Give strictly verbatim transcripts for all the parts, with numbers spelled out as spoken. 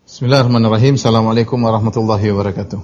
Bismillahirrahmanirrahim. Assalamualaikum warahmatullahi wabarakatuh.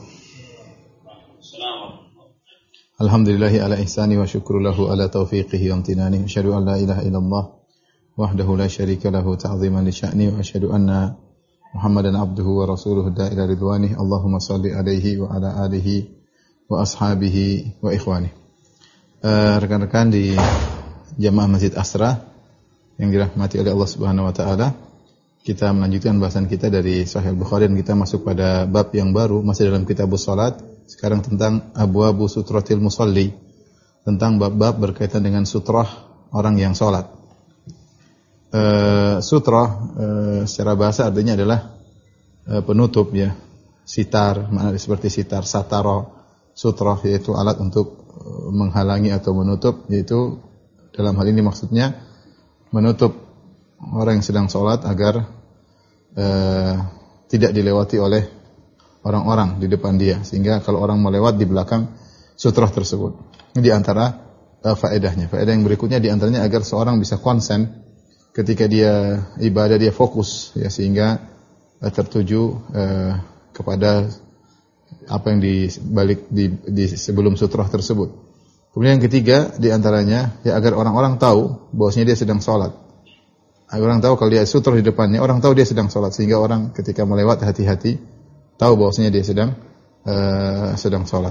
Alhamdulillahi ala ihsani wa syukru lahu ala taufiqihi wa amtinani. Asyhadu an la ilaha illallah wahdahu la syarika lahu ta'ziman li sya'ni wa asyhadu anna Muhammadan abduhu wa rasuluhu da'ila ridwanih. Allahumma salli alaihi wa ala alihi wa ashabihi wa ikhwani. Uh, rekan-rekan di Jamaah Masjid Asra yang dirahmati oleh Allah Subhanahu wa taala, kita melanjutkan bahasan kita dari Sahih Bukhari dan kita masuk pada bab yang baru, masih dalam Kitabus Shalat. Sekarang tentang Abwabu Sutratil Musalli, tentang bab-bab berkaitan dengan sutrah orang yang salat. E, sutrah e, secara bahasa artinya adalah e, penutup ya, sitar, maknanya seperti sitar, satara, sutrah yaitu alat untuk e, menghalangi atau menutup, yaitu dalam hal ini maksudnya menutup orang yang sedang sholat agar uh, tidak dilewati oleh orang-orang di depan dia, sehingga kalau orang melewat di belakang sutrah tersebut. Ini di antara uh, faedahnya. Faedah yang berikutnya di antaranya agar seorang bisa konsen ketika dia ibadah, dia fokus ya, sehingga uh, tertuju uh, kepada apa yang di balik di, di sebelum sutrah tersebut. Kemudian yang ketiga di antaranya ya agar orang-orang tahu bahwasanya dia sedang sholat. Orang tahu kalau dia sutrah di depannya, orang tahu dia sedang sholat, sehingga orang ketika melewat hati-hati tahu bahwasanya dia sedang uh, sedang sholat.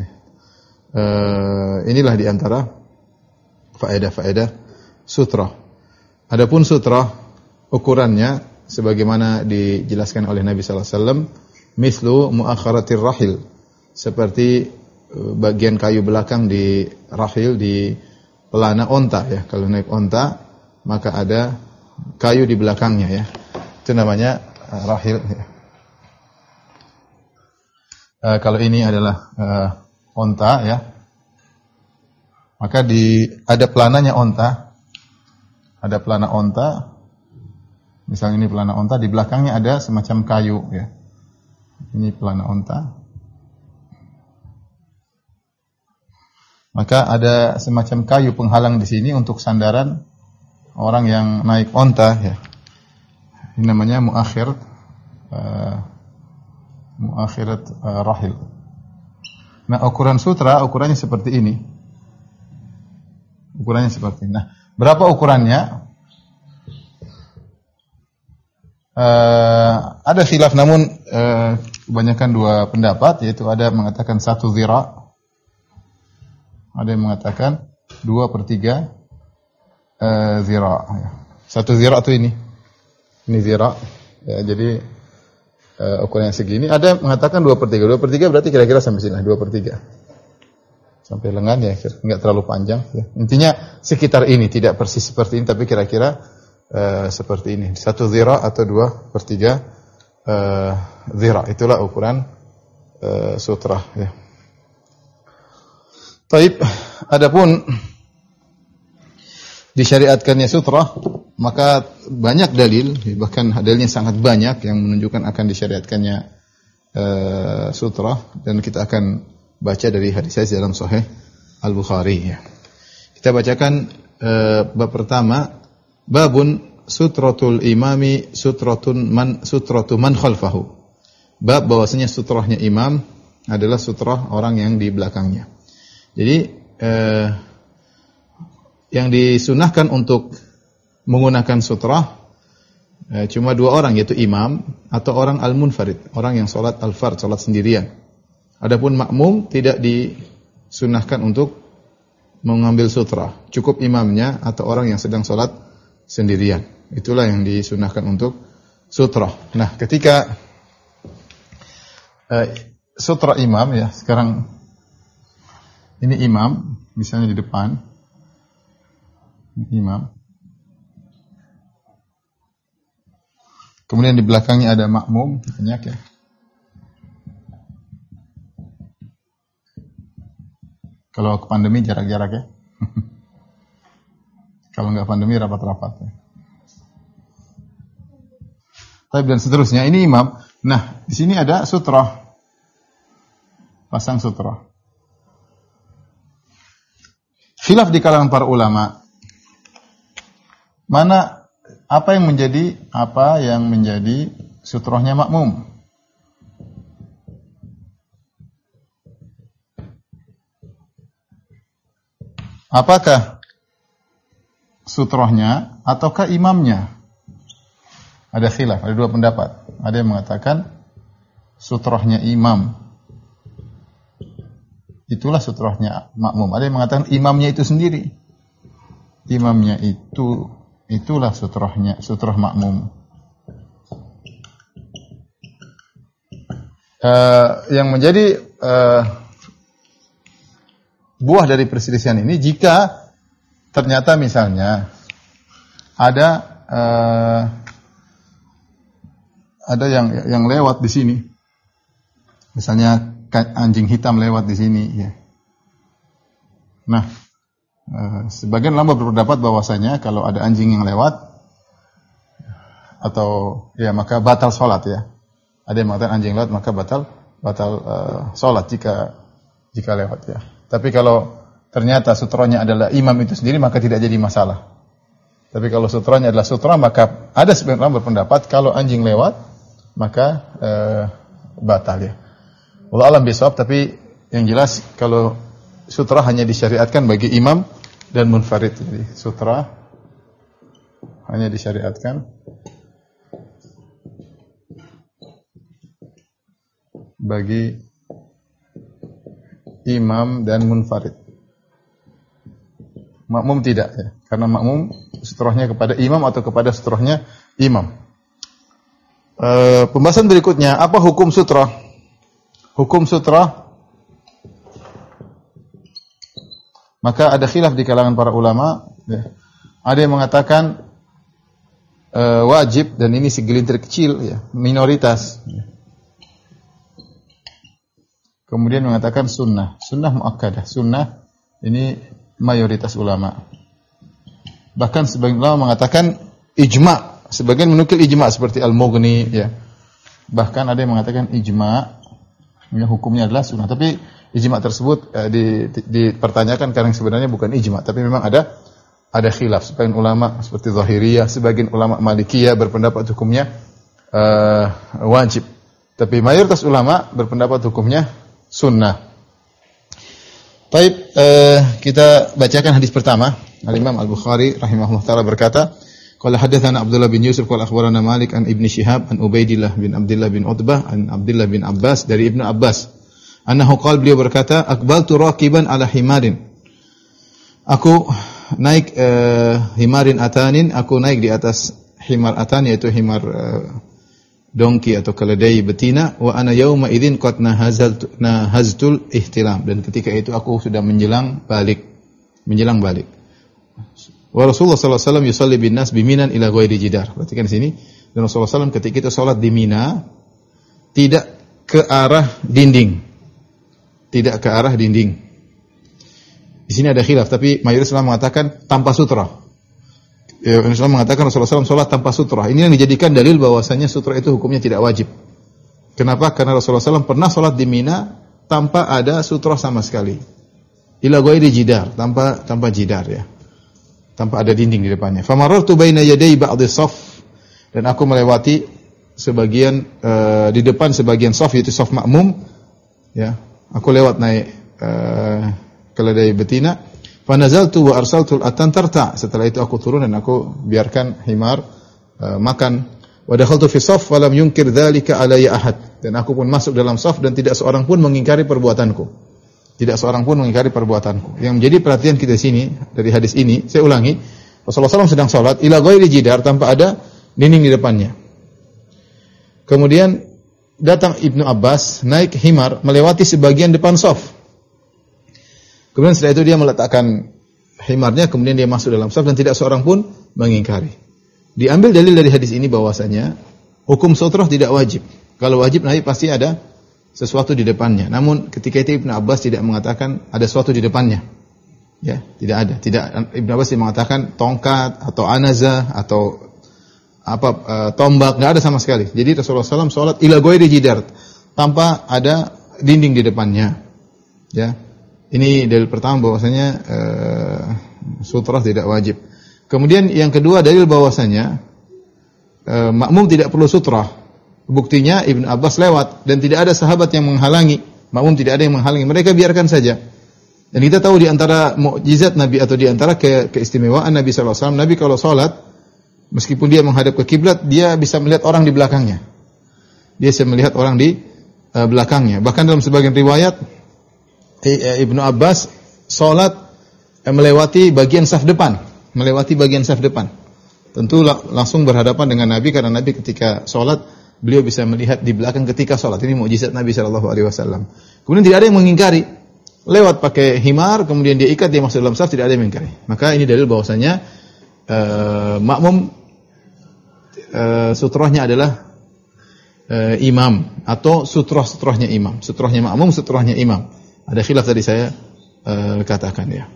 Uh, inilah di antara faedah-faedah sutrah. Adapun sutrah ukurannya sebagaimana dijelaskan oleh Nabi sallallahu alaihi wasallam, mislu muakharatir rahil, seperti uh, bagian kayu belakang di rahil, di pelana onta ya. Kalau naik onta maka ada kayu di belakangnya ya. Itu namanya uh, rahil ya. Uh, kalau ini adalah uh, onta ya. Maka di ada pelananya onta. Ada pelana onta. Misalnya ini pelana onta, di belakangnya ada semacam kayu ya. Ini pelana onta. Maka ada semacam kayu penghalang di sini untuk sandaran orang yang naik onta ya. Ini namanya muakhir uh, muakhirat uh, rahil. Nah, ukuran sutra ukurannya seperti ini. Ukurannya seperti ini. Nah, berapa ukurannya? Uh, ada khilaf, namun uh, kebanyakan dua pendapat, yaitu ada mengatakan satu zira, ada yang mengatakan dua per tiga Uh, zira. Satu zira itu ini. Ini zira. Ya, jadi uh, ukurannya segini. Ada yang mengatakan dua per tiga. dua per tiga berarti kira-kira sampai sini. dua per tiga. Sampai lengan ya. Enggak terlalu panjang. Ya. Intinya sekitar ini. Tidak persis seperti ini. Tapi kira-kira uh, seperti ini. Satu zira atau dua per tiga uh, zira. Itulah ukuran uh, sutrah. Ya. Taib. Adapun disyariatkannya sutrah, maka banyak dalil, bahkan dalilnya sangat banyak yang menunjukkan akan disyariatkannya uh, sutrah, dan kita akan baca dari hadis-hadis dalam Sahih Al-Bukhari ya. Kita bacakan uh, bab pertama, babun sutratul imami sutratun man sutratu man khalfahu. Bab bahwasanya sutrahnya imam adalah sutrah orang yang di belakangnya. Jadi uh, yang disunahkan untuk menggunakan sutrah eh, cuma dua orang, yaitu imam atau orang al-munfarid, orang yang salat al-fard, salat sendirian. Adapun makmum tidak disunahkan untuk mengambil sutrah, cukup imamnya atau orang yang sedang salat sendirian. Itulah yang disunahkan untuk sutrah. Nah, ketika eh, sutrah imam ya, sekarang ini imam misalnya di depan, imam. Kemudian di belakangnya ada makmum, banyak ya. Kalau ke pandemi jarak-jarak ya. Kalau enggak pandemi rapat-rapat ya. Tapi dan seterusnya, ini imam. Nah, di sini ada sutrah. Pasang sutrah. Khilaf di kalangan para ulama. Mana apa yang menjadi apa yang menjadi sutrahnya makmum. Apakah sutrahnya ataukah imamnya? Ada khilaf, ada dua pendapat. Ada yang mengatakan sutrahnya imam, itulah sutrahnya makmum. Ada yang mengatakan imamnya itu sendiri. Imamnya itu itulah sutrahnya, sutrah makmum. Uh, yang menjadi uh, buah dari perselisihan ini, jika ternyata misalnya ada uh, ada yang yang lewat di sini, misalnya anjing hitam lewat di sini, ya. Nah, uh, sebagian ulama berpendapat bahwasanya kalau ada anjing yang lewat, atau ya maka batal sholat, ya. Ada yang mengatakan anjing lewat maka batal batal uh, sholat jika jika lewat, ya. Tapi kalau ternyata sutranya adalah imam itu sendiri maka tidak jadi masalah. Tapi kalau sutranya adalah sutra maka ada sebagian orang berpendapat kalau anjing lewat maka uh, batal, ya. Wallahu a'lam bishawab, tapi yang jelas kalau sutra hanya disyariatkan bagi imam dan munfarid. Jadi sutra hanya disyariatkan bagi imam dan munfarid. Makmum tidak, ya. Karena makmum sutrahnya kepada imam atau kepada sutrahnya imam. E, pembahasan berikutnya, apa hukum sutrah? Hukum sutrah, maka ada khilaf di kalangan para ulama, ya. Ada yang mengatakan e, wajib, dan ini segelintir kecil, ya, minoritas, ya. Kemudian mengatakan sunnah, sunnah muakkadah, sunnah ini mayoritas ulama. Bahkan sebagian ulama mengatakan ijma, sebagian menukil ijma seperti Al-Mughni, ya. Bahkan ada yang mengatakan ijma, ya, hukumnya adalah sunnah. Tapi ijma tersebut eh, di, di, dipertanyakan karena sebenarnya bukan ijma, tapi memang ada ada khilaf. Sebagian ulama seperti Zahiriyah, sebagian ulama Malikiyah berpendapat hukumnya eh, wajib. Tapi mayoritas ulama berpendapat hukumnya sunnah. Baik, eh, kita bacakan hadis pertama. Al-Imam Al-Bukhari rahimahullah taala berkata, qala hadatsana Abdullah bin Yusuf qala akhbarana Malik an Ibnu Syihab an Ubaidillah bin Abdullah bin Utbah an Abdullah bin Abbas dari Ibnu Abbas. Annahu qala, beliau berkata, aqbaltu raqiban ala himarin. Aku naik eh, himarin atanin, aku naik di atas himar atan, yaitu himar eh, dongki atau keledai betina, wa ana yauma idzin qad nahazaltu nahaztul ihtilam, dan ketika itu aku sudah menjelang balik menjelang balik. Wa Rasulullah sallallahu alaihi wasallam yusalli bin nas biminan ila ghairi jidar. Perhatikan di sini, dan Rasulullah sallallahu alaihi wasallam ketika itu salat di Mina tidak ke arah dinding. Tidak ke arah dinding. Di sini ada khilaf, tapi mayoritas ulama mengatakan tanpa sutra. Ya, Rasulullah mengatakan Rasulullah sallallahu alaihi wasallam sholat tanpa sutra. Ini yang dijadikan dalil bahwasanya sutra itu hukumnya tidak wajib. Kenapa? Karena Rasulullah sallallahu alaihi wasallam pernah sholat di Mina tanpa ada sutra sama sekali. Ila ghairi jidar, tanpa tanpa jidar, ya. Tanpa ada dinding di depannya. Famarartu baina yaday ba'dhi shaf, dan aku melewati sebagian uh, di depan sebagian shaf, yaitu shaf makmum, ya. Aku lewat naik uh, keledai betina. Fanazaltu wa arsaltu al-atan tarta. Setelah itu aku turun dan aku biarkan himar uh, makan. Wa dakhaltu fi shaf wa lam yunkir dzalika alayya ahad. Dan aku pun masuk dalam shaf dan tidak seorang pun mengingkari perbuatanku. Tidak seorang pun mengingkari perbuatanku. Yang menjadi perhatian kita sini dari hadis ini, saya ulangi, Rasulullah sallallahu alaihi wasallam sedang salat ila ghairi jidar, tanpa ada dinding di depannya. Kemudian datang Ibnu Abbas naik himar melewati sebagian depan shaf. Kemudian setelah itu dia meletakkan himarnya, kemudian dia masuk dalam shaf dan tidak seorang pun mengingkari. Diambil dalil dari hadis ini bahwasanya hukum sutrah tidak wajib. Kalau wajib nanti pasti ada sesuatu di depannya. Namun ketika itu Ibnu Abbas tidak mengatakan ada sesuatu di depannya. Ya, tidak ada. Tidak, Ibnu Abbas tidak mengatakan tongkat atau anazah atau apa uh, tombak, enggak ada sama sekali. Jadi Rasulullah sallallahu alaihi wasallam salat ila ghairi jidar, tanpa ada dinding di depannya. Ya. Ini dalil pertama bahwasanya uh, sutrah tidak wajib. Kemudian yang kedua dalil bahwasanya uh, makmum tidak perlu sutrah. Buktinya Ibnu Abbas lewat dan tidak ada sahabat yang menghalangi, makmum tidak ada yang menghalangi, mereka biarkan saja. Dan kita tahu di antara mukjizat Nabi atau di antara ke, keistimewaan Nabi sallallahu alaihi wasallam, Nabi kalau salat meskipun dia menghadap ke kiblat, dia bisa melihat orang di belakangnya. Dia bisa melihat orang di uh, belakangnya. Bahkan dalam sebagian riwayat Ibnu Abbas salat uh, melewati bagian saf depan, melewati bagian saf depan. Tentu langsung berhadapan dengan Nabi karena Nabi ketika salat beliau bisa melihat di belakang ketika salat. Ini mukjizat Nabi sallallahu alaihi wasallam. Kemudian tidak ada yang mengingkari. Lewat pakai himar, kemudian dia ikat, dia masuk dalam saf, tidak ada yang mengingkari. Maka ini dalil bahwasanya uh, makmum uh, sutrohnya adalah uh, imam atau sutroh-sutrohnya imam. Sutrohnya makmum, sutrohnya imam. Ada khilaf tadi saya uh, katakan ya.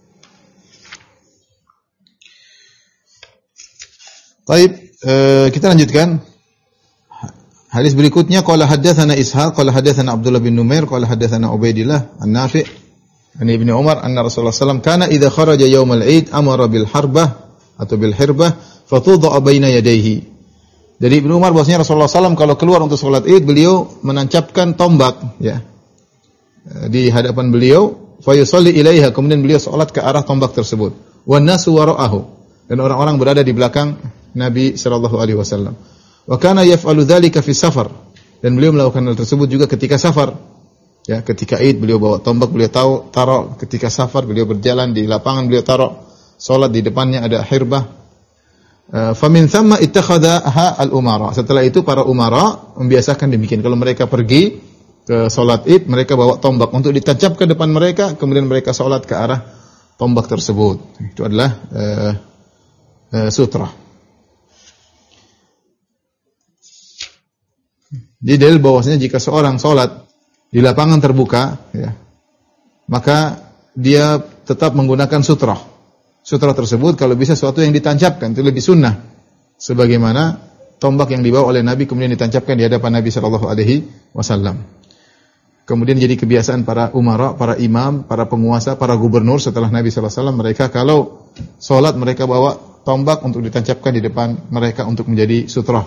Baik, uh, kita lanjutkan. Hadis berikutnya, qala haddatsana Ishaq, qala haddatsana Abdullah bin Numair, qala haddatsana Ubaidillah An-Nafi' an Ibnu Umar anna Rasulullah sallallahu alaihi wasallam kana idza kharaja yaumal Eid amara bil harbah atau bil hirbah fatudha baina yadayhi. Dari Ibnu Umar bahwasanya Rasulullah sallallahu alaihi wasallam kalau keluar untuk salat Id, beliau menancapkan tombak ya di hadapan beliau, fa yusalli ilaiha, kemudian beliau salat ke arah tombak tersebut. Wan nasu wara'ahu, dan orang-orang berada di belakang Nabi sallallahu alaihi wasallam. Wa kana yaf'alu dzalika fi safar, dan beliau melakukan hal tersebut juga ketika safar. Ya, ketika Id beliau bawa tombak, beliau tahu taruh, ketika safar beliau berjalan di lapangan, beliau taruh, salat di depannya ada hirbah. Uh, fa min thamma ittakhadha al-umara. Setelah itu para umara membiasakan demikian. Kalau mereka pergi ke salat Id, mereka bawa tombak untuk ditancap ke depan mereka, kemudian mereka salat ke arah tombak tersebut. Itu adalah uh, uh, sutra. Jadi dalil bahwasanya jika seorang salat di lapangan terbuka, ya, maka dia tetap menggunakan sutra. Sutra tersebut kalau bisa sesuatu yang ditancapkan, itu lebih sunnah. Sebagaimana tombak yang dibawa oleh Nabi kemudian ditancapkan di hadapan Nabi sallallahu alaihi wasallam. Kemudian jadi kebiasaan para umara, para imam, para penguasa, para gubernur setelah Nabi sallallahu alaihi wasallam, mereka kalau salat mereka bawa tombak untuk ditancapkan di depan mereka untuk menjadi sutra.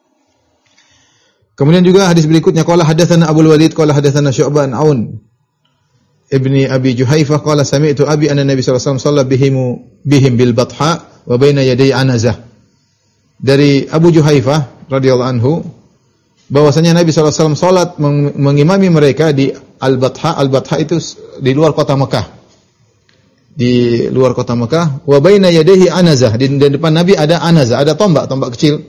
Kemudian juga hadis berikutnya, qala hadatsana Abdul Walid qala hadatsana Syu'bah an Aun ibni Abi Juhaifah qala sami'tu abi anna Nabi sallallahu alaihi wasallam shalla bihim bihim bil batha wa baina yaday anazah. Dari Abu Juhaifah radhiyallahu anhu bahwasanya Nabi sallallahu alaihi wasallam salat mengimami mereka di Al-Batha. Al-Batha itu di luar kota Mekah. Di luar kota Mekah, wa baina yadayhi anazah, di depan Nabi ada anazah, ada tombak, tombak kecil.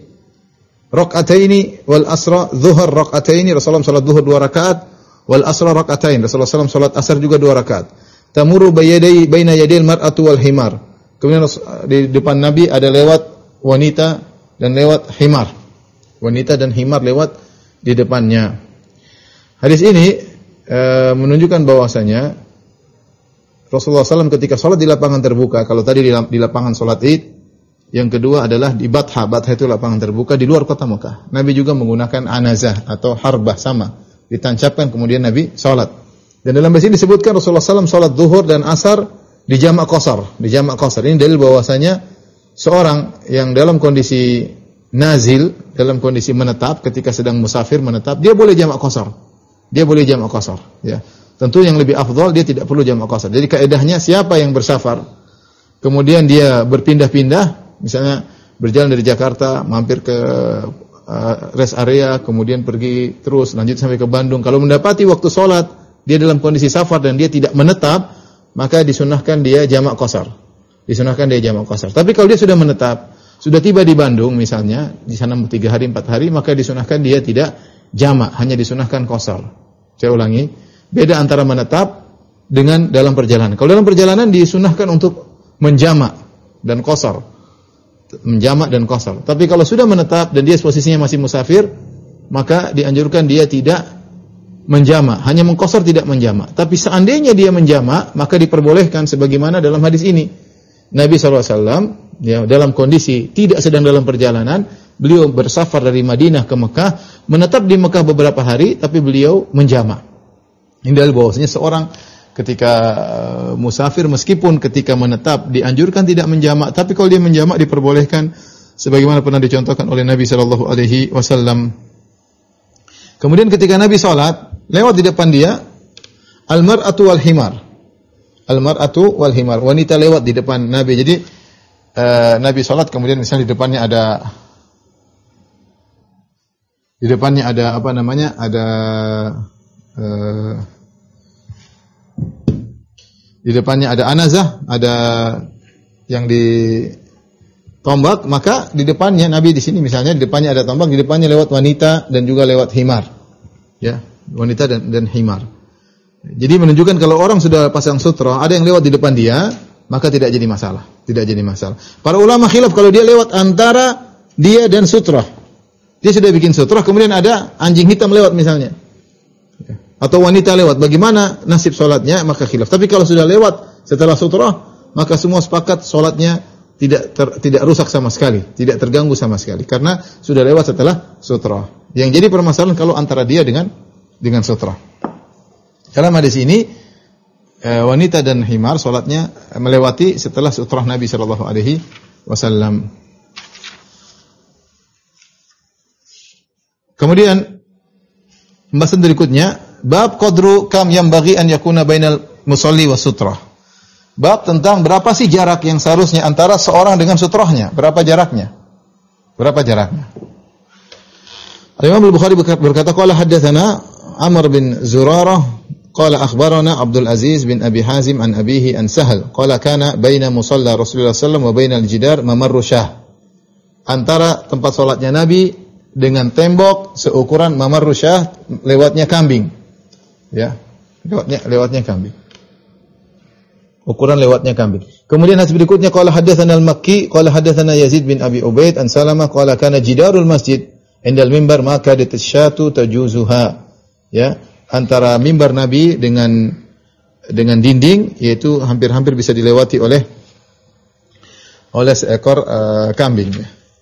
Rak'ataini wal asra zuhur rak'ataini, Rasulullah salat zuhur dua rakaat, wal asra rak'atain, Rasulullah sallallahu alaihi wasallam salat asar juga dua rakaat. Tamuru bayadai baina yadil mar'atu wal himar. Kemudian di depan Nabi ada lewat wanita dan lewat himar. Wanita dan himar lewat di depannya. Hadis ini e, menunjukkan bahwasanya Rasulullah sallallahu alaihi wasallam ketika salat di lapangan terbuka, kalau tadi di, di lapangan salat Id, yang kedua adalah di Batha. Batha itu lapangan terbuka di luar kota Mekah. Nabi juga menggunakan anazah atau harbah, sama. Ditancapkan kemudian Nabi salat. Dan dalam hadis ini disebutkan Rasulullah sallallahu alaihi wasallam salat zuhur dan asar di jamak qasar. Di jamak qasar. Ini dalil bahwasanya seorang yang dalam kondisi nazil, dalam kondisi menetap, ketika sedang musafir menetap, dia boleh jamak qasar. Dia boleh jamak qasar. Ya. Tentu yang lebih afdal dia tidak perlu jamak qasar. Jadi kaidahnya siapa yang bersafar, kemudian dia berpindah-pindah, misalnya berjalan dari Jakarta, mampir ke uh, rest area, kemudian pergi terus, lanjut sampai ke Bandung. Kalau mendapati waktu sholat, dia dalam kondisi safar dan dia tidak menetap, maka disunahkan dia jamak qasar. Disunahkan dia jamak qasar. Tapi kalau dia sudah menetap, sudah tiba di Bandung misalnya, di sana tiga hari, empat hari, maka disunahkan dia tidak jamak, hanya disunahkan qasar. Saya ulangi, beda antara menetap dengan dalam perjalanan. Kalau dalam perjalanan disunahkan untuk menjamak dan qasar. Menjamak dan qasar. Tapi kalau sudah menetap dan dia posisinya masih musafir, maka dianjurkan dia tidak menjamak, hanya mengqasar, tidak menjamak. Tapi seandainya dia menjamak, maka diperbolehkan sebagaimana dalam hadis ini. Nabi sallallahu alaihi wasallam ya, dalam kondisi tidak sedang dalam perjalanan, beliau bersafar dari Madinah ke Mekah, menetap di Mekah beberapa hari, tapi beliau menjamak. Ini dalil bahwasanya seorang ketika uh, musafir meskipun ketika menetap dianjurkan tidak menjamak, tapi kalau dia menjamak diperbolehkan sebagaimana pernah dicontohkan oleh Nabi sallallahu alaihi wasallam. Kemudian ketika Nabi salat, lewat di depan dia al-mar'atu wal himar. Al-mar'atu wal himar. Wanita lewat di depan Nabi. Jadi uh, Nabi salat kemudian misalnya di depannya ada di depannya ada apa namanya? Ada uh, di depannya ada anazah, ada yang di tombak, maka di depannya Nabi di sini misalnya di depannya ada tombak, di depannya lewat wanita dan juga lewat himar. Ya, wanita dan dan himar. Jadi menunjukkan kalau orang sudah pasang sutra, ada yang lewat di depan dia, maka tidak jadi masalah, tidak jadi masalah. Para ulama khilaf kalau dia lewat antara dia dan sutra. Dia sudah bikin sutra, kemudian ada anjing hitam lewat misalnya. Atau wanita lewat, bagaimana nasib salatnya? Maka khilaf. Tapi kalau sudah lewat setelah sutra, maka semua sepakat salatnya tidak ter, tidak rusak sama sekali, tidak terganggu sama sekali karena sudah lewat setelah sutra. Yang jadi permasalahan kalau antara dia dengan dengan sutra. Dalam hadis ini wanita dan himar salatnya melewati setelah sutra Nabi sallallahu alaihi wasallam. Kemudian pembahasan berikutnya bab qadru kam yang bagi an yakuna bainal musalli was sutra. Bab tentang berapa sih jarak yang seharusnya antara seorang dengan sutrahnya. Berapa jaraknya? Berapa jaraknya? Imam Al-Bukhari berkata, qala haddatsana Amr bin Zurarah, qala akhbarana Abdul Aziz bin Abi Hazim an abihi an Sahal, qala kana baina musalla Rasulullah sallallahu alaihi wasallam wa bainal jidar mamarru syah. Antara tempat salatnya Nabi dengan tembok seukuran mamarru syah, lewatnya kambing. Ya, lewatnya lewatnya kambing. Ukuran lewatnya kambing. Kemudian hadis berikutnya qala haddatsana al-Makki qala haddatsana Yazid bin Abi Ubaid an Salamah qala kana jidarul masjid indal mimbar maka datasyatu tajuzuha. Ya, antara mimbar Nabi dengan dengan dinding yaitu hampir-hampir bisa dilewati oleh oleh seekor uh, kambing.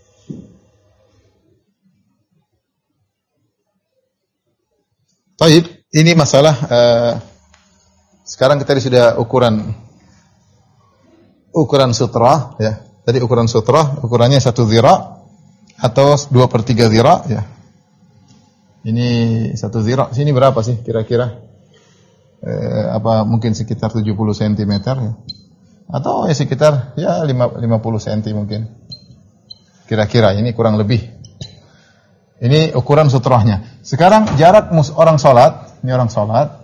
Baik, ini masalah uh, sekarang kita sudah ukuran ukuran sutra, ya. Tadi ukuran sutra, ukurannya satu zira atau dua per tiga zira, ya. Ini satu zira. Sini berapa sih kira-kira? Eh, apa mungkin sekitar tujuh puluh sentimeter, ya. Atau ya sekitar ya lima puluh sentimeter mungkin. Kira-kira ini kurang lebih. Ini ukuran sutrahnya. Sekarang jarak mus orang salat, ini orang salat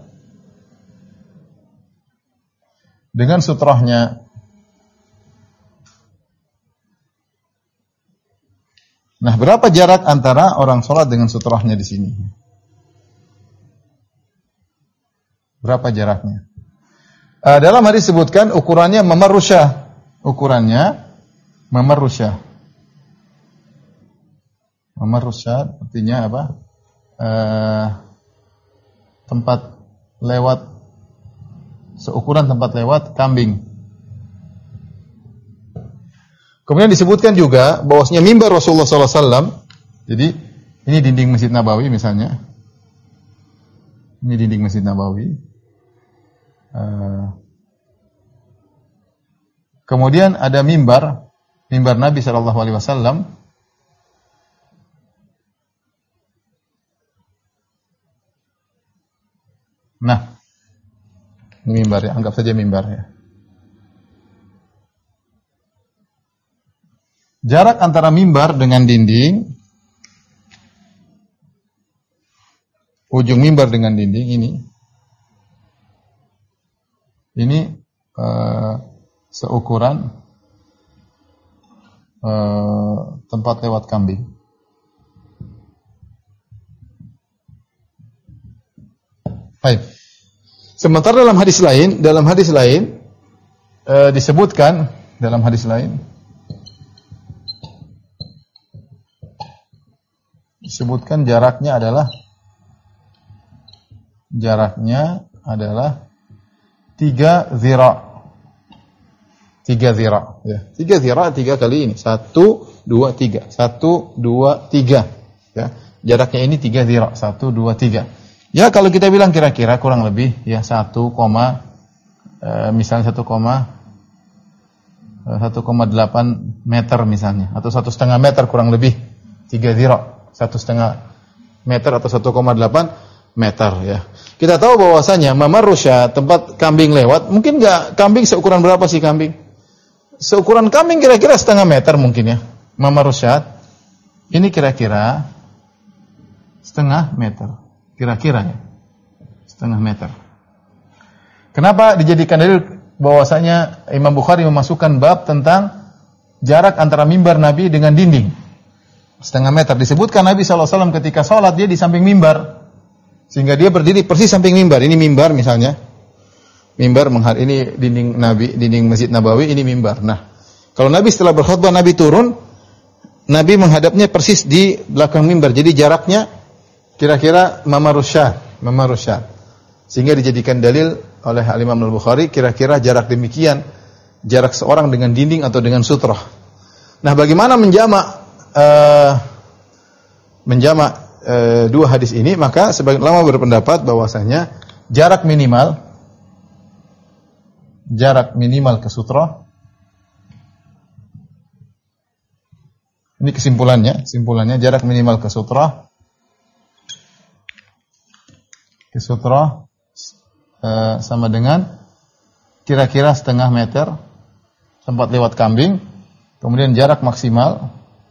dengan sutrahnya. Nah, berapa jarak antara orang sholat dengan sutrahnya di sini? Berapa jaraknya? Uh, dalam hadis disebutkan ukurannya mamarrusyah. Ukurannya mamarrusyah. Mamarrusyah artinya apa? Uh, tempat lewat seukuran tempat lewat kambing. Kemudian disebutkan juga bahwasanya mimbar Rasulullah sallallahu alaihi wasallam. Jadi ini dinding Masjid Nabawi misalnya. Ini dinding Masjid Nabawi. Uh, kemudian ada mimbar, mimbar Nabi sallallahu alaihi wasallam. Nah, ini mimbar ya, anggap saja mimbar ya. Jarak antara mimbar dengan dinding, ujung mimbar dengan dinding ini, ini uh, seukuran uh, tempat lewat kambing. Baik. Sementara dalam hadis lain, dalam hadis lain uh, disebutkan dalam hadis lain. Disebutkan jaraknya adalah jaraknya adalah tiga zira. Tiga zira, ya. Tiga zira, tiga kali ini. Satu, dua, tiga. Satu, dua, tiga. Ya. Jaraknya ini tiga zira. Satu, dua, tiga. Ya, kalau kita bilang kira-kira kurang lebih ya satu, eh, misalnya satu, satu koma delapan meter misalnya, atau satu setengah meter kurang lebih. Tiga zira. Satu setengah meter atau satu koma delapan meter ya. Kita tahu bahwasanya mamarusya, tempat kambing lewat, mungkin enggak kambing seukuran berapa sih kambing? Seukuran kambing kira-kira setengah meter mungkin ya. Mamarusya ini kira-kira setengah meter. Kira-kira ya. Setengah meter. Kenapa dijadikan dalil bahwasanya Imam Bukhari memasukkan bab tentang jarak antara mimbar Nabi dengan dinding? Setengah meter. Disebutkan Nabi shallallahu alaihi wasallam ketika sholat dia di samping mimbar. Sehingga dia berdiri persis samping mimbar. Ini mimbar misalnya. Mimbar menghadap ini dinding Nabi, dinding Masjid Nabawi, ini mimbar. Nah, kalau Nabi setelah berkhutbah Nabi turun, Nabi menghadapnya persis di belakang mimbar. Jadi jaraknya kira-kira mamarusya, mamarusya. Sehingga dijadikan dalil oleh Imam Al-Bukhari kira-kira jarak demikian, jarak seorang dengan dinding atau dengan sutrah. Nah, bagaimana menjamak uh, menjamak uh, dua hadis ini? Maka sebagian ulama berpendapat bahwasanya jarak minimal jarak minimal ke sutrah. Ini kesimpulannya, kesimpulannya jarak minimal ke sutrah ke sutrah e, sama dengan kira-kira setengah meter tempat lewat kambing. Kemudian jarak maksimal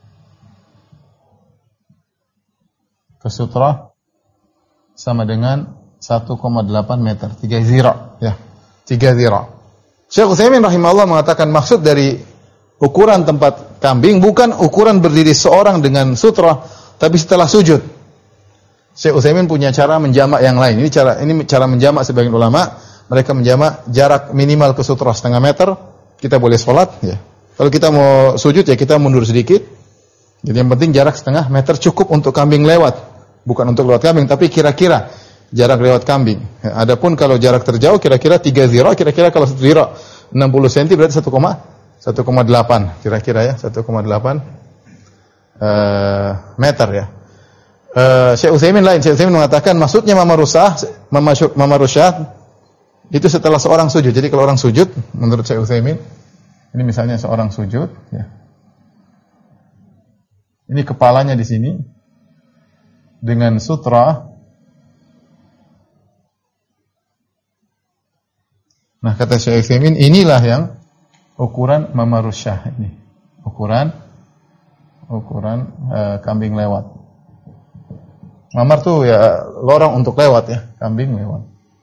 ke sutrah sama dengan satu koma delapan meter, tiga zira, ya, tiga zira. Syekh Utsaimin rahimahullah mengatakan maksud dari ukuran tempat kambing bukan ukuran berdiri seorang dengan sutra, tapi setelah sujud. Syekh Utsaimin punya cara menjamak yang lain. Ini cara ini cara menjamak sebagian ulama. Mereka menjamak jarak minimal ke sutra setengah meter. Kita boleh sholat. Ya. Kalau kita mau sujud ya kita mundur sedikit. Jadi yang penting jarak setengah meter cukup untuk kambing lewat. Bukan untuk lewat kambing, tapi kira-kira jarak lewat kambing. Ya, adapun kalau jarak terjauh kira-kira tiga zira. Kira-kira kalau satu zira enam puluh sentimeter berarti satu koma delapan kira-kira ya, satu koma delapan uh, meter ya. Uh, Syekh Utsaimin lain, Syekh Utsaimin mengatakan maksudnya mamarusah, mamarusyah itu setelah seorang sujud. Jadi kalau orang sujud menurut Syekh Utsaimin, ini misalnya seorang sujud ya. Ini kepalanya di sini dengan sutra. Nah, kata Syekh Utsaimin inilah yang ukuran mamarusyah ini. Ukuran ukuran uh, kambing lewat. Mamar tuh ya lorong untuk lewat ya, kambing lewat.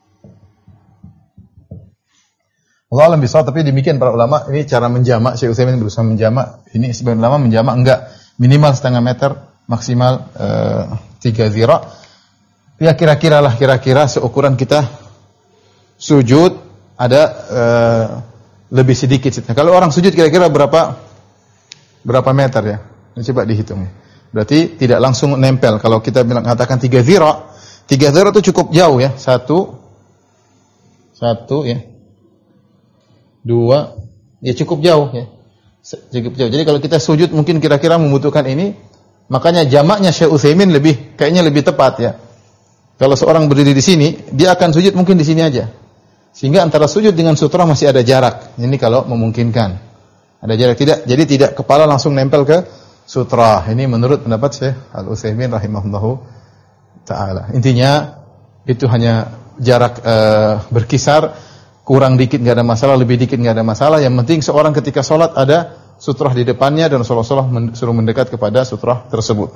Allah alam bisawab, tapi demikian para ulama, ini cara menjamak. Syekh Utsaimin berusaha menjamak. Ini sebagian ulama menjamak enggak, minimal setengah meter, maksimal uh, tiga zira. Ya kira-kira lah, kira-kira seukuran kita sujud ada uh, lebih sedikit. Kalau orang sujud kira-kira berapa berapa meter ya? Ini coba dihitung. Berarti tidak langsung nempel. Kalau kita bilang katakan tiga zira, tiga zira itu cukup jauh ya. Satu, satu ya, dua, ya cukup jauh ya, cukup jauh. Jadi kalau kita sujud mungkin kira-kira membutuhkan ini. Makanya jamaknya Syekh Utsaimin lebih, kayaknya lebih tepat ya. Kalau seorang berdiri di sini, dia akan sujud mungkin di sini aja. Sehingga antara sujud dengan sutra masih ada jarak. Ini kalau memungkinkan. Ada jarak tidak, jadi tidak kepala langsung nempel ke sutra. Ini menurut pendapat Syekh Al-Utsaimin rahimahullahu taala. Intinya itu hanya jarak uh, berkisar, kurang dikit enggak ada masalah, lebih dikit enggak ada masalah. Yang penting seorang ketika salat ada sutra di depannya dan Rasulullah suruh mendekat kepada sutra tersebut.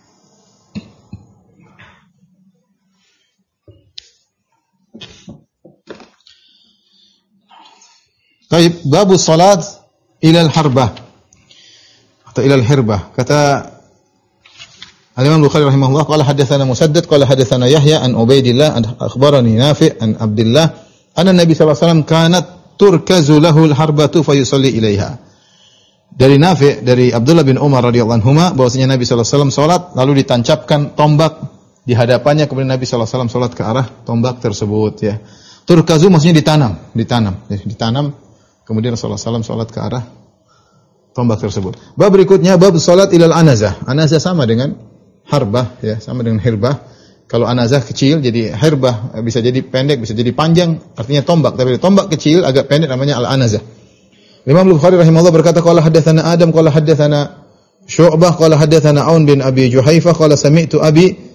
Baik, babu salat ila al-harbah atau ila al-hirbah. Kata Al-Imam Bukhari rahimahullah, qala hadatsana Musaddad qala hadatsana Yahya an Ubaidillah an akhbarani Nafi' an Abdullah anna Nabi sallallahu alaihi wasallam kanat turkazu lahu al-harbatu fayusalli ilaiha. Dari Nafi', dari Abdullah bin Umar radhiyallahu anhuma, bahwasanya Nabi sallallahu alaihi wasallam salat lalu ditancapkan tombak di hadapannya, kemudian Nabi sallallahu alaihi wasallam salat ke arah tombak tersebut ya. Turkazu maksudnya ditanam, ditanam, ya, ditanam. Kemudian Rasulullah sallallahu alaihi wasallam salat ke arah tombak tersebut. Bab berikutnya bab salat ilal anazah. Anazah sama dengan harbah ya, sama dengan hirbah. Kalau anazah kecil jadi hirbah, bisa jadi pendek, bisa jadi panjang, artinya tombak. Tapi tombak kecil agak pendek namanya al-anazah. Imam Bukhari rahimahullah berkata qala hadatsana Adam qala hadatsana Syu'bah qala hadatsana Aun bin Abi Juhaifah qala sami'tu Abi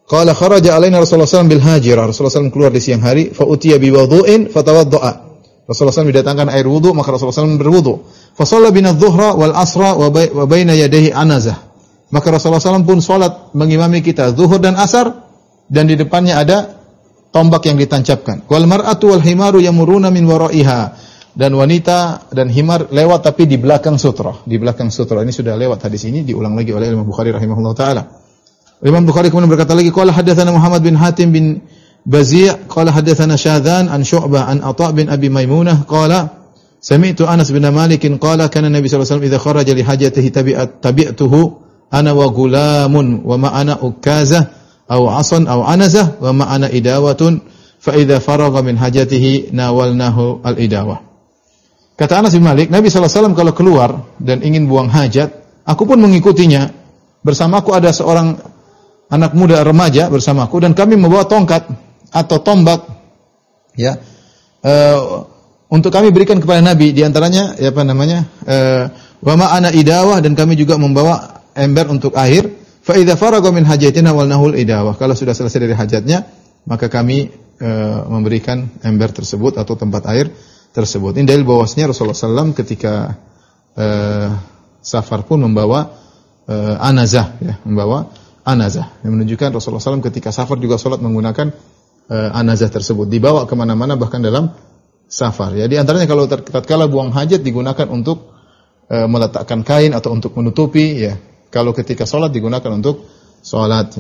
Qala kharaja alaina Rasulullah sallallahu alaihi wasallam bil hajirah. Rasulullah sallallahu alaihi wasallam keluar di siang hari, fa utiya bi wudhu'in fatawadda'a. Rasulullah sallallahu alaihi wasallam didatangkan air wudu, maka Rasulullah sallallahu alaihi wasallam berwudu. Fa shalla bina adh-dhuhra wal asra wa baina yadayhi anazah. Maka Rasulullah sallallahu alaihi wasallam pun salat mengimami kita zuhur dan asar, dan di depannya ada tombak yang ditancapkan. Wal mar'atu wal himaru yamuruna min wara'iha. Dan wanita dan himar lewat tapi di belakang sutra, di belakang sutra. Ini sudah lewat hadis ini, diulang lagi oleh Imam Bukhari rahimahullah taala. Imam Bukhari kemudian berkata lagi, qala hadatsana Muhammad bin Hatim bin Bazi' qala hadatsana Syadzan an Syu'bah an Atha' bin Abi Maimunah qala sami'tu Anas bin Malik qala kana Nabi sallallahu alaihi wasallam idza kharaja li hajatihi tabi'at tabi'tuhu ana wa gulamun wa ma'ana ukazah aw 'asan aw 'anazah wa ma'ana idawatun fa idza faragha min hajatihi nawalnahu al-idawah. Kata Anas bin Malik, Nabi sallallahu alaihi wasallam kalau keluar dan ingin buang hajat, aku pun mengikutinya. Bersamaku ada seorang anak muda remaja bersamaku, dan kami membawa tongkat atau tombak, ya, uh, untuk kami berikan kepada Nabi. Di antaranya, ya, apa namanya, wa ma'ana idawah, dan kami juga membawa ember untuk air. Fa idza faragha min hajatina wal nahul idawah. Kalau sudah selesai dari hajatnya, maka kami uh, memberikan ember tersebut atau tempat air tersebut. Ini dalil bahwasanya Rasulullah sallallahu alaihi wasallam ketika uh, safar pun membawa uh, anazah, ya, membawa anazah. Yang menunjukkan Rasulullah sallallahu alaihi wasallam ketika safar juga salat menggunakan uh, anazah tersebut. Dibawa kemana-mana bahkan dalam safar. Ya, di antaranya kalau tatkala buang hajat digunakan untuk uh, meletakkan kain atau untuk menutupi. Ya, kalau ketika salat digunakan untuk salat.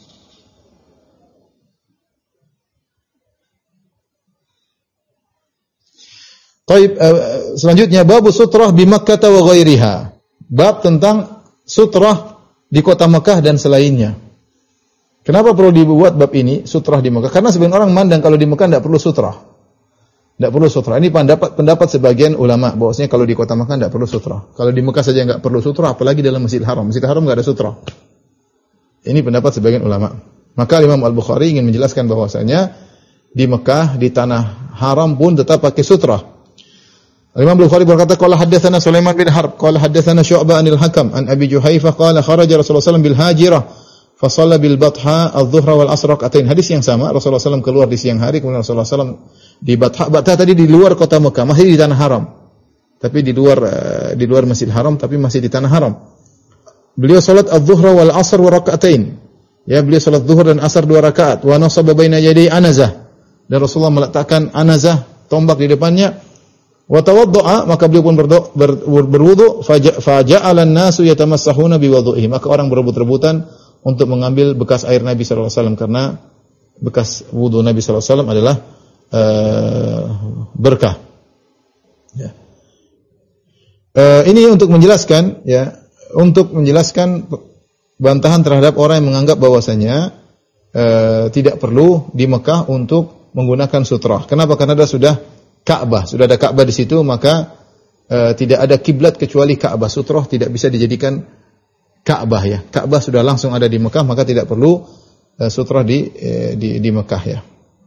Baik, uh, selanjutnya bab sutrah di Makkah wa ghairiha. Bab tentang sutrah di kota Makkah dan selainnya. Kenapa perlu dibuat bab ini, sutrah di Makkah? Karena sebagian orang mandang kalau di Makkah tidak perlu sutrah. Tidak perlu sutrah. Ini pendapat pendapat sebagian ulama bahwasanya kalau di kota Makkah tidak perlu sutrah. Kalau di Makkah saja enggak perlu sutrah, apalagi dalam Masjidil Haram. Masjidil Haram enggak ada sutrah. Ini pendapat sebagian ulama. Maka Imam Al-Bukhari ingin menjelaskan bahwasanya di Makkah, di tanah haram pun tetap pakai sutrah. Imam Bukhari berkata, qala haddatsana Sulaiman bin Harb, qala haddatsana Syu'bah anil Hakam an Abi Juhaifah qala kharaja Rasulullah sallallahu alaihi wasallam bil hajirah fa shalla bil batha adh-dhuhra wal asr rak'atain. Hadis yang sama, Rasulullah sallallahu alaihi wasallam keluar di siang hari, kemudian Rasulullah sallallahu alaihi wasallam di Batha. Batha tadi di luar kota Mekah, masih di tanah haram. Tapi di luar di luar Masjidil Haram, tapi masih di tanah haram. Beliau salat adh-dhuhra wal asr wa rak'atain. Ya, beliau salat zuhur dan asar dua rakaat. Wa nasaba baina yaday anazah. Dan Rasulullah meletakkan anazah, tombak di depannya. Wa tawaddaa, maka beliau pun berdo, ber, ber, berwudu, faja'alan nasu yatamassahuna biwudu'ihi. Maka orang berebut-rebutan untuk mengambil bekas air Nabi sallallahu alaihi wasallam, karena bekas wudu Nabi sallallahu alaihi wasallam adalah uh, berkah. Ya. Uh, ini untuk menjelaskan, ya, untuk menjelaskan bantahan terhadap orang yang menganggap bahwasanya uh, tidak perlu di Mekah untuk menggunakan sutrah. Kenapa? Karena ada sudah Ka'bah, sudah ada Ka'bah di situ, maka uh, tidak ada kiblat kecuali Ka'bah. Sutrah tidak bisa dijadikan Ka'bah, ya. Ka'bah sudah langsung ada di Mekah, maka tidak perlu uh, sutrah di, uh, di di Mekah, ya.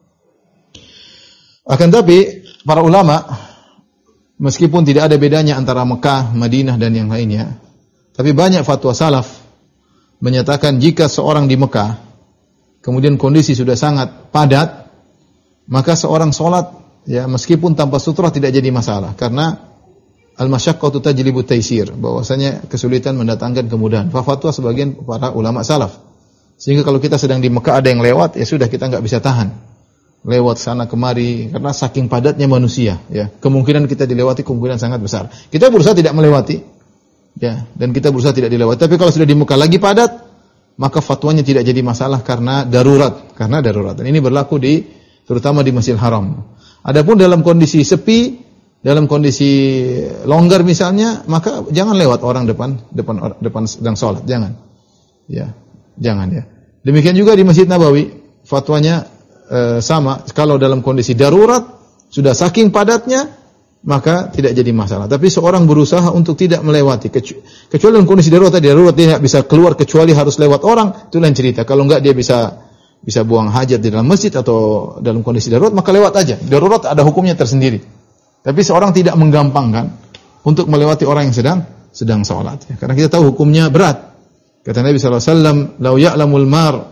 Akan tapi para ulama, meskipun tidak ada bedanya antara Mekah, Madinah dan yang lainnya, tapi banyak fatwa salaf menyatakan jika seorang di Mekah kemudian kondisi sudah sangat padat, maka seorang sholat, ya, meskipun tanpa sutrah tidak jadi masalah, karena al-masyaqqatu tajlibu taysir, bahwasanya kesulitan mendatangkan kemudahan. Fa fatwa sebagian para ulama salaf. Sehingga kalau kita sedang di Mekah ada yang lewat, ya sudah, kita enggak bisa tahan. Lewat sana kemari karena saking padatnya manusia, ya. Kemungkinan kita dilewati kemungkinan sangat besar. Kita berusaha tidak melewati, ya, dan kita berusaha tidak dilewati. Tapi kalau sudah di Mekah lagi padat, maka fatwanya tidak jadi masalah karena darurat, karena darurat. Dan ini berlaku di terutama di Masjidil Haram. Adapun dalam kondisi sepi, dalam kondisi longgar misalnya, maka jangan lewat orang depan depan depan sedang sholat, jangan. Ya, jangan, ya. Demikian juga di Masjid Nabawi, fatwanya e, sama. Kalau dalam kondisi darurat, sudah saking padatnya, maka tidak jadi masalah. Tapi seorang berusaha untuk tidak melewati, kecuali dalam kondisi darurat, darurat dia tidak bisa keluar kecuali harus lewat orang, itu lain cerita. Kalau enggak dia bisa bisa buang hajat di dalam masjid atau dalam kondisi darurat, maka lewat aja. Darurat ada hukumnya tersendiri. Tapi seorang tidak menggampangkan untuk melewati orang yang sedang sedang salat, ya. Karena kita tahu hukumnya berat. Kata Nabi sallallahu alaihi wasallam, "Lau ya'lamul mar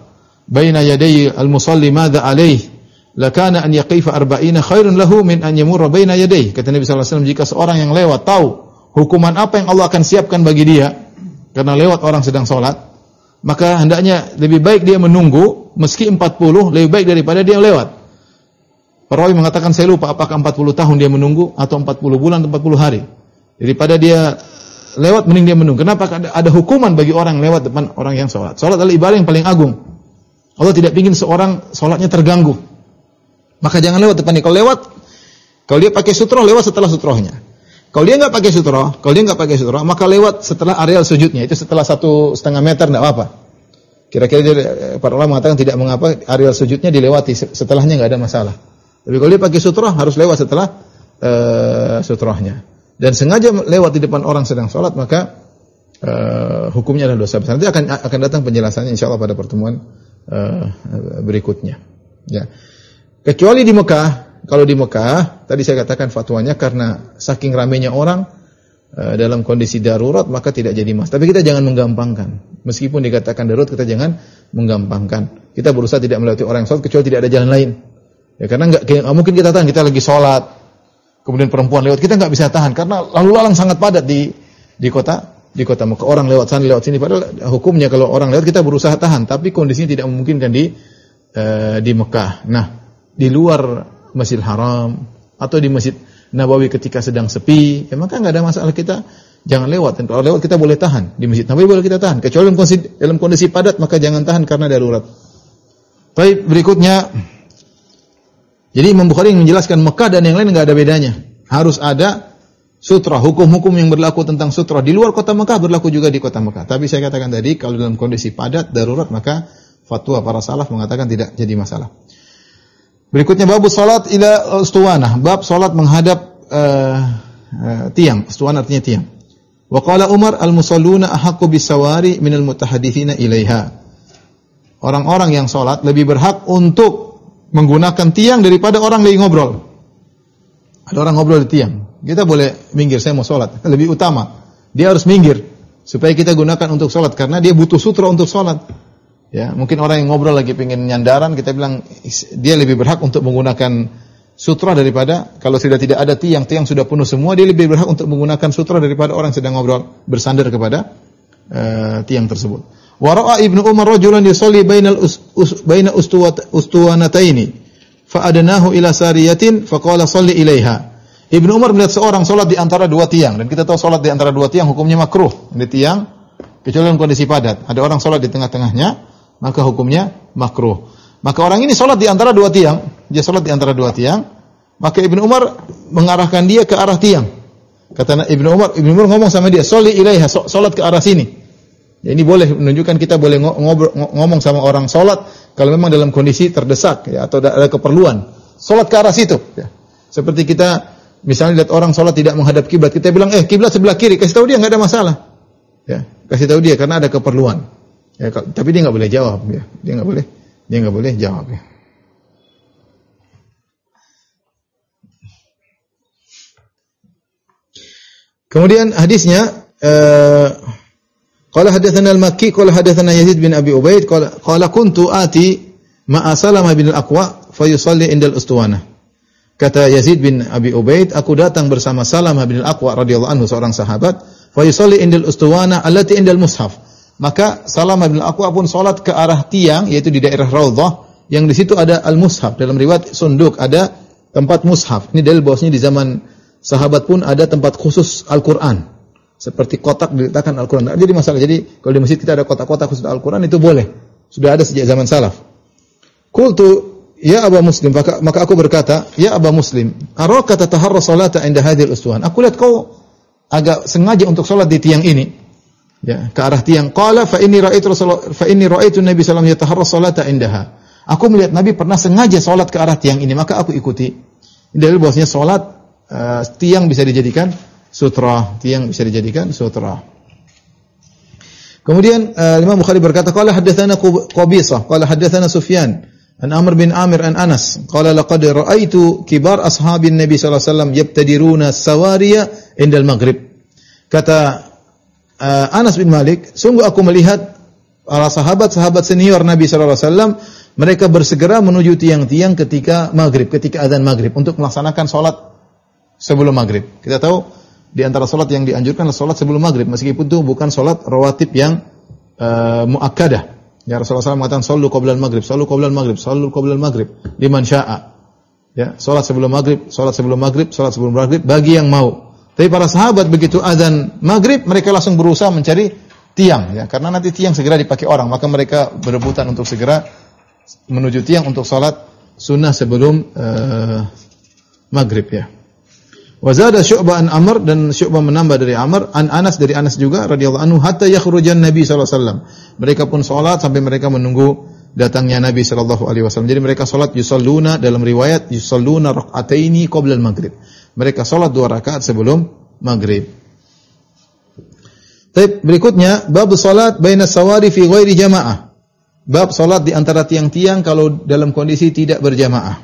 baina yaday al-musalli madza alayhi lakana an yaqifa arba'ina khairun lahu min an yamurra baina yadayhi. Kata Nabi sallallahu alaihi wasallam, jika seorang yang lewat tahu hukuman apa yang Allah akan siapkan bagi dia karena lewat orang sedang salat, maka hendaknya lebih baik dia menunggu meski empat puluh, lebih baik daripada dia lewat. Perawi mengatakan, saya lupa apakah empat puluh tahun dia menunggu atau empat puluh bulan atau empat puluh hari. Daripada dia lewat, mending dia menunggu. Kenapa? Ada, ada hukuman bagi orang lewat depan orang yang salat. Salat adalah ibadah yang paling agung. Allah tidak ingin seorang salatnya terganggu. Maka jangan lewat depannya. Kalau lewat, kalau dia pakai sutroh, lewat setelah sutrohnya. Kalau dia nggak pakai sutroh, kalau dia nggak pakai sutroh, maka lewat setelah areal sujudnya. Itu setelah satu setengah meter, nggak apa-apa. Kira-kira dia, para ulama mengatakan tidak mengapa areal sujudnya dilewati, setelahnya nggak ada masalah. Tapi kalau dia pakai sutroh, harus lewat setelah uh, sutrohnya. Dan sengaja lewat di depan orang sedang sholat, maka uh, hukumnya adalah dosa besar. Nanti akan akan datang penjelasannya insyaallah pada pertemuan uh, berikutnya. Ya. Kecuali di Mekah, kalau di Mekah, tadi saya katakan fatwanya karena saking ramainya orang uh, dalam kondisi darurat, maka tidak jadi mas. Tapi kita jangan menggampangkan. Meskipun dikatakan darurat, kita jangan menggampangkan. Kita berusaha tidak melewati orang yang sholat, kecuali tidak ada jalan lain. Ya, karena enggak, enggak mungkin kita tahan, kita lagi sholat, kemudian perempuan lewat, kita enggak bisa tahan, karena lalu lalang sangat padat di di kota, di kota Mekah. Orang lewat sana, lewat sini, padahal hukumnya kalau orang lewat, kita berusaha tahan, tapi kondisinya tidak memungkinkan di uh, di Mekah. Nah, di luar Masjidil Haram atau di Masjid Nabawi ketika sedang sepi, ya maka enggak ada masalah, kita jangan lewat. Dan kalau lewat kita boleh tahan, di Masjid Nabawi boleh kita tahan, kecuali dalam kondisi, dalam kondisi padat, maka jangan tahan karena darurat. Baik, berikutnya, jadi Imam Bukhari menjelaskan Mekah dan yang lain enggak ada bedanya. Harus ada sutra, hukum-hukum yang berlaku tentang sutra di luar kota Mekah berlaku juga di kota Mekah. Tapi saya katakan tadi, kalau dalam kondisi padat, darurat, maka fatwa para salaf mengatakan tidak jadi masalah. Berikutnya babu salat ila ustuwanah, bab salat menghadap uh, uh, tiang. Ustuwanah artinya tiang. Wa qala Umar al-musalluna ahaqqu bis-sawari minal mutahaditsina ilaiha. Orang-orang yang salat lebih berhak untuk menggunakan tiang daripada orang lagi ngobrol. Ada orang ngobrol di tiang, kita boleh minggir, saya mau salat. Lebih utama, dia harus minggir supaya kita gunakan untuk salat karena dia butuh sutra untuk salat. Ya, mungkin orang yang ngobrol lagi pengen nyandaran, kita bilang dia lebih berhak untuk menggunakan sutra daripada kalau sudah tidak ada tiang, tiang sudah penuh semua, dia lebih berhak untuk menggunakan sutra daripada orang yang sedang ngobrol bersandar kepada uh, tiang tersebut. Wa ra'a Ibnu Umar rajulan yusalli bainal us, us, baina ustuwanataini fa adnahu ila sariyatin fa qala shalli ilaiha. Ibnu Umar melihat seorang salat di antara dua tiang, dan kita tahu salat di antara dua tiang hukumnya makruh. Di tiang kecuali dalam kondisi padat. Ada orang salat di tengah-tengahnya, maka hukumnya makruh. Maka orang ini salat di antara dua tiang, dia salat di antara dua tiang, maka Ibnu Umar mengarahkan dia ke arah tiang. Kata Ibnu Umar, Ibnu Umar ngomong sama dia, "Shalli ilaiha, salat ke arah sini." Ya, ini boleh menunjukkan kita boleh ngobrol, ngomong sama orang salat kalau memang dalam kondisi terdesak ya, atau ada keperluan. Salat ke arah situ ya. Seperti kita misalnya lihat orang salat tidak menghadap kiblat, kita bilang, "Eh, kiblat sebelah kiri." Kasih tahu dia enggak ada masalah. Ya, kasih tahu dia karena ada keperluan. Ya, tapi dia enggak boleh jawab ya. Dia enggak boleh, dia enggak boleh jawab ya. Kemudian hadisnya eh qala hadatsana al-Makki qala hadatsana Yazid bin Abi Ubaid qala qala kuntu ati ma'a Salamah bin al-Aqwa fa yusalli indal ustuwanah. Kata Yazid bin Abi Ubaid, aku datang bersama Salamah bin al-Aqwa radhiyallahu anhu, seorang sahabat, fa yusalli indal ustuwanah allati indal mushaf. Maka Salamah bin al-Aqwa pun salat ke arah tiang, yaitu di daerah Raudhah, yang di situ ada al-mushaf. Dalam riwayat sunduk ada tempat mushaf. Ini dalil bahwasanya di zaman sahabat pun ada tempat khusus Al-Qur'an. Seperti kotak diletakkan Al-Quran. Jadi masalah. Jadi kalau di masjid kita ada kotak-kotak khusus Al-Quran, itu boleh. Sudah ada sejak zaman salaf. Qultu ya Aba Muslim, maka, maka aku berkata, ya Aba Muslim, araka tataharra salata inda hadhil ustuwan. Aku lihat kau agak sengaja untuk salat di tiang ini. Ya, ke arah tiang. Qala fa inni ra'aitu Rasulullah fa inni ra'aitu Nabi sallallahu alaihi wasallam yataharra salata indaha. Aku melihat Nabi pernah sengaja salat ke arah tiang ini, maka aku ikuti. Dalil bahwasanya salat uh, tiang bisa dijadikan sutra, tiang bisa dijadikan sutra. Kemudian uh, Imam Bukhari berkata, qala haddatsana Qabisah, qala haddatsana Sufyan, an Amr bin Amir an Anas, qala laqad ra'aitu kibar ashabin Nabi sallallahu alaihi wasallam yabtadiruna sawariya indal maghrib. Kata uh, Anas bin Malik, sungguh aku melihat para sahabat-sahabat senior Nabi sallallahu alaihi wasallam, mereka bersegera menuju tiang-tiang ketika maghrib, ketika azan maghrib untuk melaksanakan salat sebelum maghrib. Kita tahu di antara salat yang dianjurkan adalah salat sebelum maghrib, meskipun itu bukan salat rawatib yang uh, muakkadah. Ya, Rasulullah shallallahu alaihi wasallam mengatakan sallu qoblal maghrib, sallu qoblal maghrib, sallu qoblal maghrib liman syaa. Ya, salat sebelum maghrib, salat sebelum maghrib, salat sebelum maghrib bagi yang mau. Tapi para sahabat begitu azan maghrib, mereka langsung berusaha mencari tiang, ya, karena nanti tiang segera dipakai orang, maka mereka berebutan untuk segera menuju tiang untuk salat sunnah sebelum uh, maghrib, ya. Wa zada Syu'bah an Amr, dan Syu'bah menambah dari Amr, an Anas, dari Anas juga radhiyallahu anhu, hatta yakhrujan Nabi sallallahu alaihi wasallam. Mereka pun salat sampai mereka menunggu datangnya Nabi sallallahu alaihi wasallam. Jadi mereka salat yusalluna, dalam riwayat yusalluna rak'ataini qabla al-maghrib. Mereka salat dua rakaat sebelum maghrib. Baik, berikutnya bab salat baina sawari fi ghairi jamaah. Bab salat di antara tiang-tiang kalau dalam kondisi tidak berjamaah.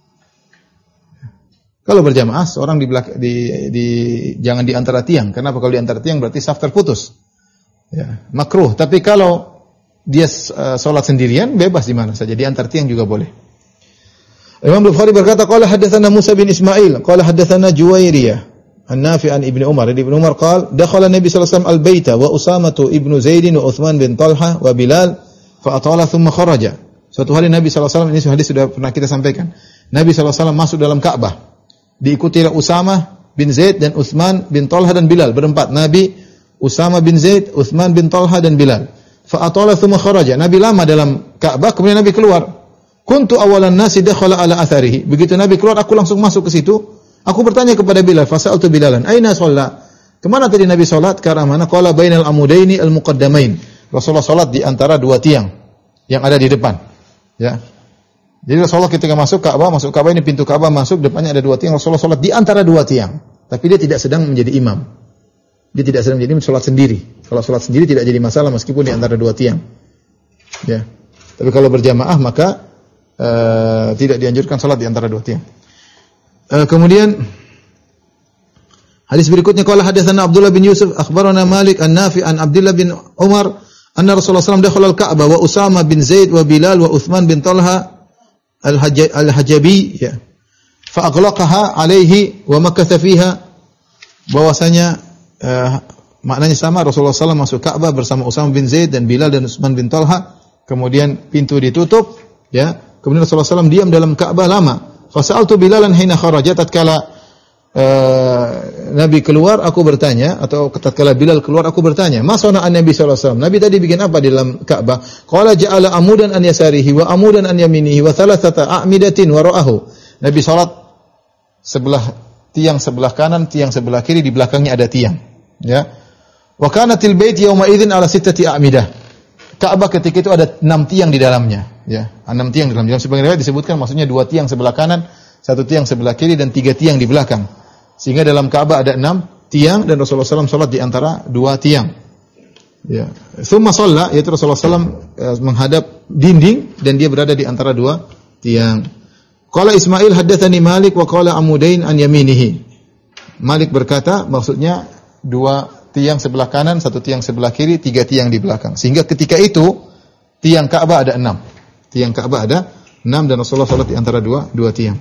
Kalau berjamaah seorang di belakang di, di jangan di antara tiang. Kenapa? Kalau di antara tiang berarti saf terputus. Ya, makruh. Tapi kalau dia uh, salat sendirian bebas di mana saja, di antara tiang juga boleh. Imam Bukhari berkata qala hadatsana Musa bin Ismail, qala hadatsana Juwairiyah An-Nafi' an Ibnu Umar. Ibnu Umar qaal, dakhala Nabi sallallahu alaihi wasallam al-baita wa Usamah ibnu Zaid wa Utsman bin Talha wa Bilal fa atala thumma kharaja. Suatu hari Nabi sallallahu alaihi wasallam, ini hadis sudah pernah kita sampaikan. Nabi sallallahu alaihi wasallam masuk dalam Ka'bah. Diikuti oleh Usamah bin Zaid dan Utsman bin Talha dan Bilal, berempat. Nabi, Usamah bin Zaid, Utsman bin Talha dan Bilal. Fa atala thumma kharaja. Nabi lama dalam Ka'bah, kemudian Nabi keluar. Kuntu awalan nasi dakhala ala atharihi. Begitu Nabi keluar, aku langsung masuk ke situ. Aku bertanya kepada Bilal, fasa'altu Bilalan, aina shalla? Kemana tadi Nabi salat? Ke arah mana? Qala bainal amudaini al-muqaddamain. Rasulullah salat di antara dua tiang yang ada di depan. Ya. Jadi Rasulullah ketika masuk Ka'bah, masuk Ka'bah ini pintu Ka'bah masuk, depannya ada dua tiang, Rasulullah salat di antara dua tiang. Tapi dia tidak sedang menjadi imam. Dia tidak sedang menjadi imam, salat sendiri. Kalau salat sendiri tidak jadi masalah meskipun di antara dua tiang. Ya. Tapi kalau berjamaah maka uh, tidak dianjurkan salat di antara dua tiang. Uh, kemudian hadis berikutnya qala hadatsana Abdullah bin Yusuf akhbarana Malik an-Nafi' an Abdullah bin Umar anna Rasulullah sallallahu alaihi wasallam dakhala al-Ka'bah wa Usama bin Zaid wa Bilal wa Utsman bin Talha al-Hajabi, ya. Fa aghlaqaha alaihi wa makatha fiha, bahwasanya uh, maknanya sama. Rasulullah sallallahu alaihi wasallam masuk Ka'bah bersama Usama bin Zaid dan Bilal dan Utsman bin Talha, kemudian pintu ditutup, ya. Kemudian Rasulullah sallallahu alaihi wasallam diam dalam Ka'bah lama. Fasa'altu Bilalan hina kharaja, tatkala uh, Nabi keluar aku bertanya, atau tatkala Bilal keluar aku bertanya, ma sana'an Nabi sallallahu alaihi wasallam? Nabi tadi bikin apa di dalam Ka'bah? Qala ja'ala amudan an yasarihi wa amudan an yaminihi wa thalathata a'midatin wara'ahu. Nabi salat sebelah tiang sebelah kanan, tiang sebelah kiri, di belakangnya ada tiang, ya. Wa kanatil bait yauma idzin ala sittati a'midah. Ka'bah ketika itu ada enam tiang di dalamnya. Ya, enam tiang dalam dalam sebagian riwayat disebutkan maksudnya dua tiang sebelah kanan, satu tiang sebelah kiri dan tiga tiang di belakang. Sehingga dalam Ka'bah ada enam tiang dan Rasulullah sallallahu alaihi wasallam salat di antara dua tiang. Ya. Tsumma shalla, yaitu Rasulullah sallallahu alaihi wasallam menghadap dinding dan dia berada di antara dua tiang. Qala Ismail haddatsani Malik wa qala amudain an yaminihi. Malik berkata maksudnya dua tiang sebelah kanan, satu tiang sebelah kiri, tiga tiang di belakang. Sehingga ketika itu tiang Ka'bah ada enam. Tiang Ka'bah ada enam dan Rasulullah salat di antara dua dua tiang.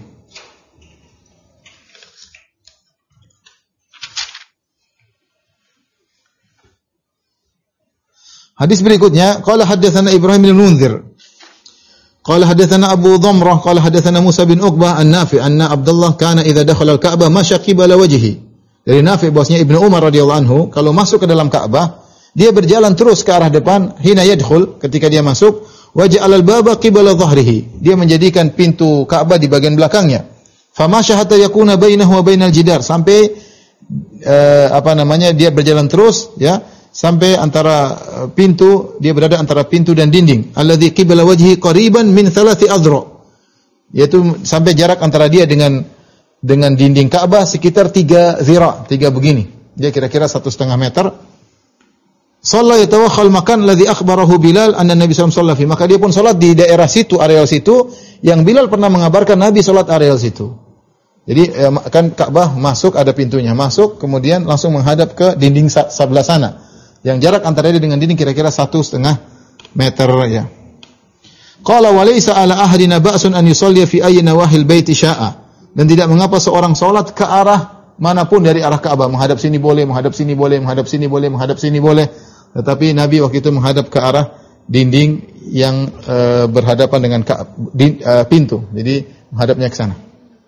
Hadis berikutnya, qala haddatsana Ibrahim bin Munzir. Qala haddatsana Abu Dhamrah, qala haddatsana Musa bin Uqbah an-Nafi' anna Abdullah kana idza dakhala al-Ka'bah masya qibala wajhihi. Dari Nafi' bahwasanya Ibnu Umar radhiyallahu anhu kalau masuk ke dalam Ka'bah, dia berjalan terus ke arah depan, hina yadkhul, ketika dia masuk, waja'al al-baba qibala dhahrihi. Dia menjadikan pintu Ka'bah di bagian belakangnya. Famasya hatta yakuna bainahu wa bainal jidar, sampai uh, apa namanya dia berjalan terus, ya, sampai antara pintu, dia berada antara pintu dan dinding. Alladzi qibala wajhi qariban min thalathi adra. Yaitu sampai jarak antara dia dengan dengan dinding Ka'bah sekitar tiga zira, tiga begini. Dia kira-kira satu setengah meter. Shalla yatawakhal makan alladzi akhbarahu Bilal anna Nabi sallallahu alaihi wasallam. Maka dia pun salat di daerah situ, areal situ yang Bilal pernah mengabarkan Nabi salat areal situ. Jadi kan Ka'bah masuk ada pintunya, masuk kemudian langsung menghadap ke dinding sebelah sana. Yang jarak antara dia dengan dinding kira-kira satu setengah meter ya. Qala wa laysa ala ahadina ba'sun an yusalli fi ayyi nawahil baiti sya'a. Dan tidak mengapa seorang salat ke arah manapun dari arah Ka'bah, menghadap sini boleh, menghadap sini boleh, menghadap sini boleh, menghadap sini boleh. Tetapi Nabi waktu itu menghadap ke arah dinding yang uh, berhadapan dengan ka, di, uh, pintu. Jadi menghadapnya ke sana.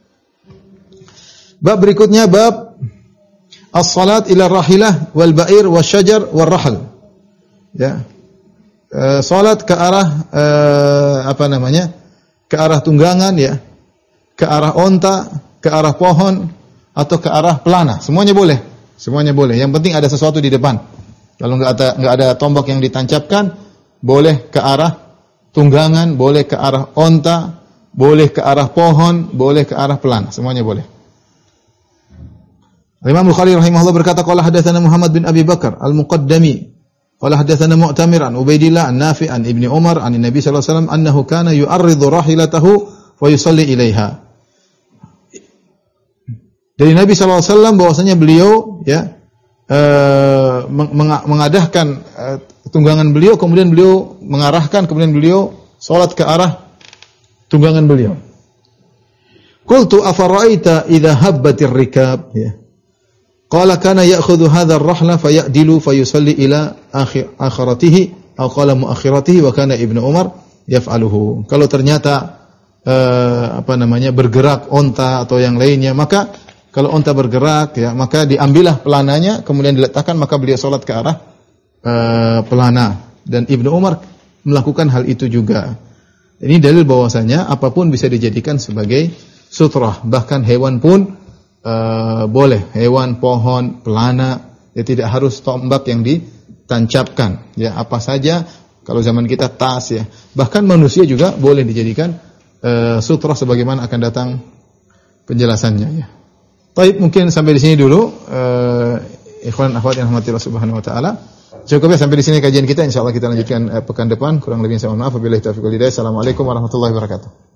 Bab berikutnya bab as-salat ila rahilah wal ba'ir wasyajar wal rahal. Ya. Uh, salat ke arah uh, apa namanya? Ke arah tunggangan ya. Ke arah onta, ke arah pohon atau ke arah pelana. Semuanya boleh. Semuanya boleh. Yang penting ada sesuatu di depan. Kalau enggak ada enggak ada tombak yang ditancapkan, boleh ke arah tunggangan, boleh ke arah onta, boleh ke arah pohon, boleh ke arah pelana. Semuanya boleh. Imam Bukhari rahimahullah berkata, qala hadatsana Muhammad bin Abi Bakar al-Muqaddami, qala hadatsana Mu'tamir an Ubaidillah an Nafi' an Ibni Umar an Nabi sallallahu alaihi wasallam annahu kana yu'arridu rahilatahu wa yusalli ilaiha. Dari Nabi sallallahu alaihi wasallam bahwasanya beliau ya uh, mengadahkan uh, tunggangan beliau, kemudian beliau mengarahkan, kemudian beliau salat ke arah tunggangan beliau. Qultu afara'aita idza habbatir rikab ya. Qala kana ya'khudhu hadha ar-rahla fayadilu fayusalli ila akhir akhiratihi atau qala muakhiratihi wa kana Ibnu Umar yaf'aluhu. Kalau ternyata uh, apa namanya bergerak onta atau yang lainnya, maka kalau onta bergerak ya, maka diambillah pelananya kemudian diletakkan, maka beliau salat ke arah uh, pelana, dan Ibnu Umar melakukan hal itu juga. Ini dalil bahwasanya apapun bisa dijadikan sebagai sutrah, bahkan hewan pun Uh, boleh, hewan, pohon, pelana, ya tidak harus tombak yang ditancapkan. Ya apa saja, kalau zaman kita tas ya, bahkan manusia juga boleh dijadikan uh, sutrah sebagaimana akan datang penjelasannya ya. Baik, mungkin sampai di sini dulu uh, ikhwan akhwat yang rahmati Allah Subhanahu wa taala. Cukup ya sampai di sini kajian kita, insyaallah kita lanjutkan uh, pekan depan. Kurang lebih saya mohon maaf. Wabillahi taufiq wal hidayah. Assalamualaikum warahmatullahi wabarakatuh.